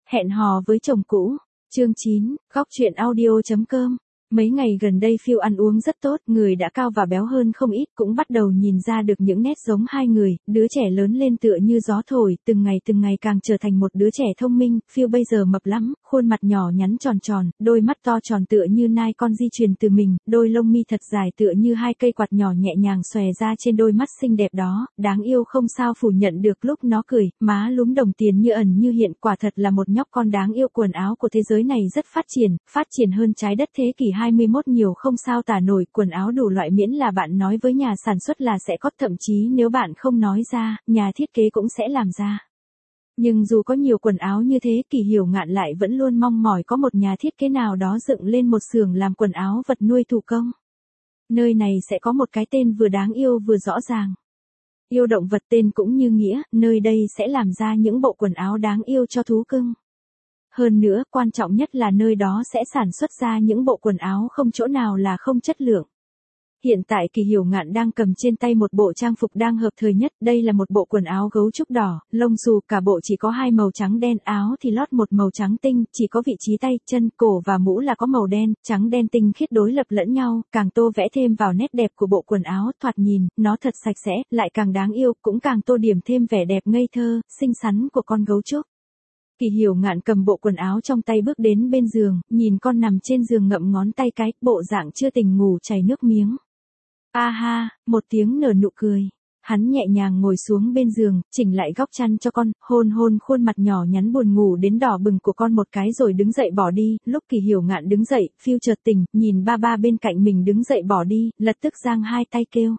Hẹn hò với chồng cũ. Chương 9, góc truyện audio.com. Mấy ngày gần đây Phiêu ăn uống rất tốt, người đã cao và béo hơn không ít, cũng bắt đầu nhìn ra được những nét giống hai người, đứa trẻ lớn lên tựa như gió thổi, từng ngày càng trở thành một đứa trẻ thông minh. Phiêu bây giờ mập lắm, khuôn mặt nhỏ nhắn tròn tròn, đôi mắt to tròn tựa như nai con di truyền từ mình, đôi lông mi thật dài tựa như hai cây quạt nhỏ nhẹ nhàng xòe ra trên đôi mắt xinh đẹp đó, đáng yêu không sao phủ nhận được lúc nó cười, má lúm đồng tiền như ẩn như hiện, quả thật là một nhóc con đáng yêu. Quần áo của thế giới này rất phát triển hơn trái đất thế kỷ 21 nhiều không sao tả nổi, quần áo đủ loại miễn là bạn nói với nhà sản xuất là sẽ có, thậm chí nếu bạn không nói ra, nhà thiết kế cũng sẽ làm ra. Nhưng dù có nhiều quần áo như thế, Kỳ Hiểu Ngạn lại vẫn luôn mong mỏi có một nhà thiết kế nào đó dựng lên một xưởng làm quần áo vật nuôi thủ công. Nơi này sẽ có một cái tên vừa đáng yêu vừa rõ ràng. Yêu động vật tên cũng như nghĩa, nơi đây sẽ làm ra những bộ quần áo đáng yêu cho thú cưng. Hơn nữa, quan trọng nhất là nơi đó sẽ sản xuất ra những bộ quần áo không chỗ nào là không chất lượng. Hiện tại Kỳ Hiểu Ngạn đang cầm trên tay một bộ trang phục đang hợp thời nhất, đây là một bộ quần áo gấu trúc đỏ, lông xù, cả bộ chỉ có hai màu trắng đen, áo thì lót một màu trắng tinh, chỉ có vị trí tay, chân, cổ và mũ là có màu đen, trắng đen tinh khiết đối lập lẫn nhau, càng tô vẽ thêm vào nét đẹp của bộ quần áo, thoạt nhìn, nó thật sạch sẽ, lại càng đáng yêu, cũng càng tô điểm thêm vẻ đẹp ngây thơ, xinh xắn của con gấu trúc. Kỳ Hiểu Ngạn cầm bộ quần áo trong tay bước đến bên giường, nhìn con nằm trên giường ngậm ngón tay cái, bộ dạng chưa tỉnh ngủ chảy nước miếng. A ha, một tiếng nở nụ cười. Hắn nhẹ nhàng ngồi xuống bên giường, chỉnh lại góc chăn cho con, hôn khuôn mặt nhỏ nhắn buồn ngủ đến đỏ bừng của con một cái rồi đứng dậy bỏ đi. Lúc Kỳ Hiểu Ngạn đứng dậy, Phiêu chợt tỉnh, nhìn ba bên cạnh mình đứng dậy bỏ đi, lập tức giang hai tay kêu.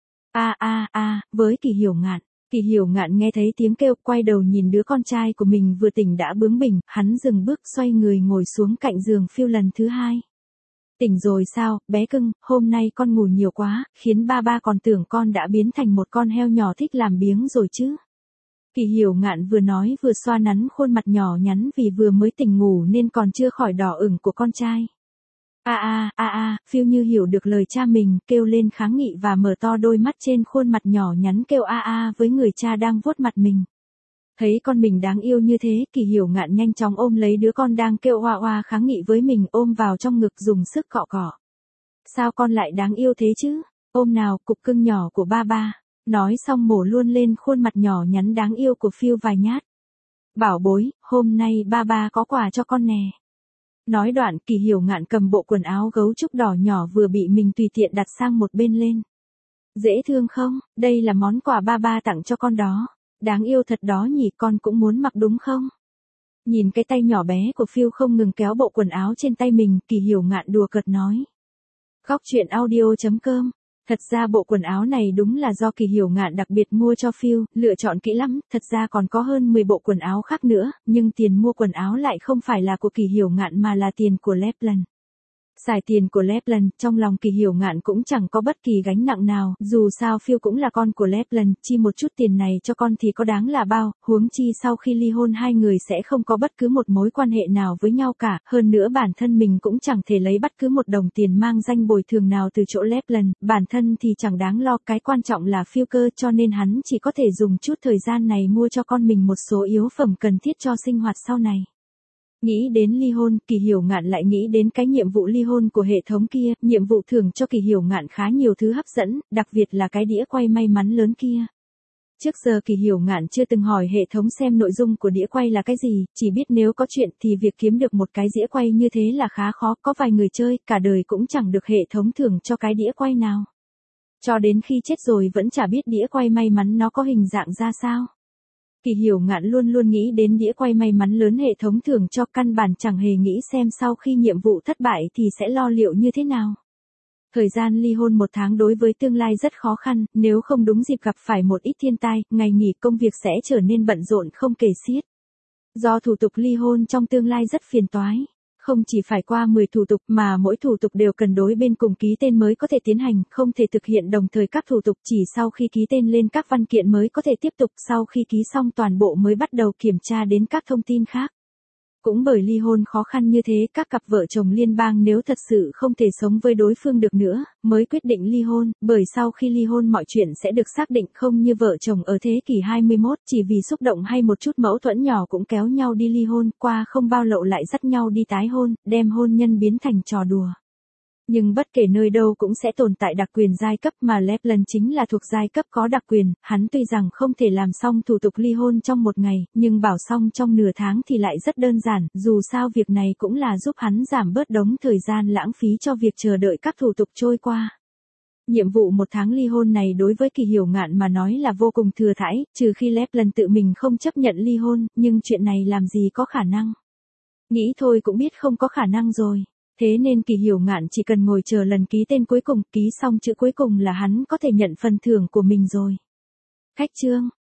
Với Kỳ Hiểu Ngạn. Kỳ Hiểu Ngạn nghe thấy tiếng kêu, quay đầu nhìn đứa con trai của mình vừa tỉnh đã bướng bỉnh, hắn dừng bước xoay người ngồi xuống cạnh giường Phiêu lần thứ hai. Tỉnh rồi sao, bé cưng, hôm nay con ngủ nhiều quá, khiến ba còn tưởng con đã biến thành một con heo nhỏ thích làm biếng rồi chứ. Kỳ Hiểu Ngạn vừa nói vừa xoa nắn khuôn mặt nhỏ nhắn vì vừa mới tỉnh ngủ nên còn chưa khỏi đỏ ửng của con trai. Phiêu như hiểu được lời cha mình, kêu lên kháng nghị và mở to đôi mắt trên khuôn mặt nhỏ nhắn kêu với người cha đang vuốt mặt mình. Thấy con mình đáng yêu như thế, Kỳ Hiểu Ngạn nhanh chóng ôm lấy đứa con đang kêu oa kháng nghị với mình, ôm vào trong ngực dùng sức cọ cọ. Sao con lại đáng yêu thế chứ? Ôm nào, cục cưng nhỏ của ba. Nói xong mổ luôn lên khuôn mặt nhỏ nhắn đáng yêu của Phiêu vài nhát. Bảo bối, hôm nay ba có quà cho con nè. Nói đoạn, Kỳ Hiểu Ngạn cầm bộ quần áo gấu trúc đỏ nhỏ vừa bị mình tùy tiện đặt sang một bên lên. Dễ thương không? Đây là món quà ba tặng cho con đó. Đáng yêu thật đó nhỉ, con cũng muốn mặc đúng không? Nhìn cái tay nhỏ bé của Phiêu không ngừng kéo bộ quần áo trên tay mình, Kỳ Hiểu Ngạn đùa cợt nói. Góc truyện audio.com. Thật ra bộ quần áo này đúng là do Kỳ Hiểu Ngạn đặc biệt mua cho Phiêu, lựa chọn kỹ lắm, thật ra còn có hơn 10 bộ quần áo khác nữa, nhưng tiền mua quần áo lại không phải là của Kỳ Hiểu Ngạn mà là tiền của Lapland. Xài tiền của Lapland, trong lòng Kỳ Hiểu Ngạn cũng chẳng có bất kỳ gánh nặng nào, dù sao Phiêu cũng là con của Lapland, chi một chút tiền này cho con thì có đáng là bao, huống chi sau khi ly hôn hai người sẽ không có bất cứ một mối quan hệ nào với nhau cả, hơn nữa bản thân mình cũng chẳng thể lấy bất cứ một đồng tiền mang danh bồi thường nào từ chỗ Lapland, bản thân thì chẳng đáng lo, cái quan trọng là Phiêu cơ, cho nên hắn chỉ có thể dùng chút thời gian này mua cho con mình một số yếu phẩm cần thiết cho sinh hoạt sau này. Nghĩ đến ly hôn, Kỳ Hiểu Ngạn lại nghĩ đến cái nhiệm vụ ly hôn của hệ thống kia, nhiệm vụ thưởng cho Kỳ Hiểu Ngạn khá nhiều thứ hấp dẫn, đặc biệt là cái đĩa quay may mắn lớn kia. Trước giờ Kỳ Hiểu Ngạn chưa từng hỏi hệ thống xem nội dung của đĩa quay là cái gì, chỉ biết nếu có chuyện thì việc kiếm được một cái đĩa quay như thế là khá khó, có vài người chơi, cả đời cũng chẳng được hệ thống thưởng cho cái đĩa quay nào. Cho đến khi chết rồi vẫn chả biết đĩa quay may mắn nó có hình dạng ra sao. Kỳ Hiểu Ngạn luôn nghĩ đến đĩa quay may mắn lớn hệ thống thưởng cho, căn bản chẳng hề nghĩ xem sau khi nhiệm vụ thất bại thì sẽ lo liệu như thế nào. Thời gian ly hôn 1 tháng đối với tương lai rất khó khăn, nếu không đúng dịp gặp phải một ít thiên tai, ngày nghỉ công việc sẽ trở nên bận rộn không kể xiết. Do thủ tục ly hôn trong tương lai rất phiền toái. Không chỉ phải qua 10 thủ tục mà mỗi thủ tục đều cần đối bên cùng ký tên mới có thể tiến hành, không thể thực hiện đồng thời các thủ tục, chỉ sau khi ký tên lên các văn kiện mới có thể tiếp tục, sau khi ký xong toàn bộ mới bắt đầu kiểm tra đến các thông tin khác. Cũng bởi ly hôn khó khăn như thế, các cặp vợ chồng liên bang nếu thật sự không thể sống với đối phương được nữa, mới quyết định ly hôn, bởi sau khi ly hôn mọi chuyện sẽ được xác định, không như vợ chồng ở thế kỷ 21, chỉ vì xúc động hay một chút mâu thuẫn nhỏ cũng kéo nhau đi ly hôn, qua không bao lâu lại dắt nhau đi tái hôn, đem hôn nhân biến thành trò đùa. Nhưng bất kể nơi đâu cũng sẽ tồn tại đặc quyền giai cấp, mà Lapland chính là thuộc giai cấp có đặc quyền, hắn tuy rằng không thể làm xong thủ tục ly hôn trong một ngày, nhưng bảo xong trong nửa tháng thì lại rất đơn giản, dù sao việc này cũng là giúp hắn giảm bớt đống thời gian lãng phí cho việc chờ đợi các thủ tục trôi qua. Nhiệm vụ một tháng ly hôn này đối với Kỳ Hiểu Ngạn mà nói là vô cùng thừa thãi, trừ khi Lapland tự mình không chấp nhận ly hôn, nhưng chuyện này làm gì có khả năng. Nghĩ thôi cũng biết không có khả năng rồi. Thế nên Kỳ Hiểu Ngạn chỉ cần ngồi chờ lần ký tên cuối cùng, ký xong chữ cuối cùng là hắn có thể nhận phần thưởng của mình rồi. Khách trương.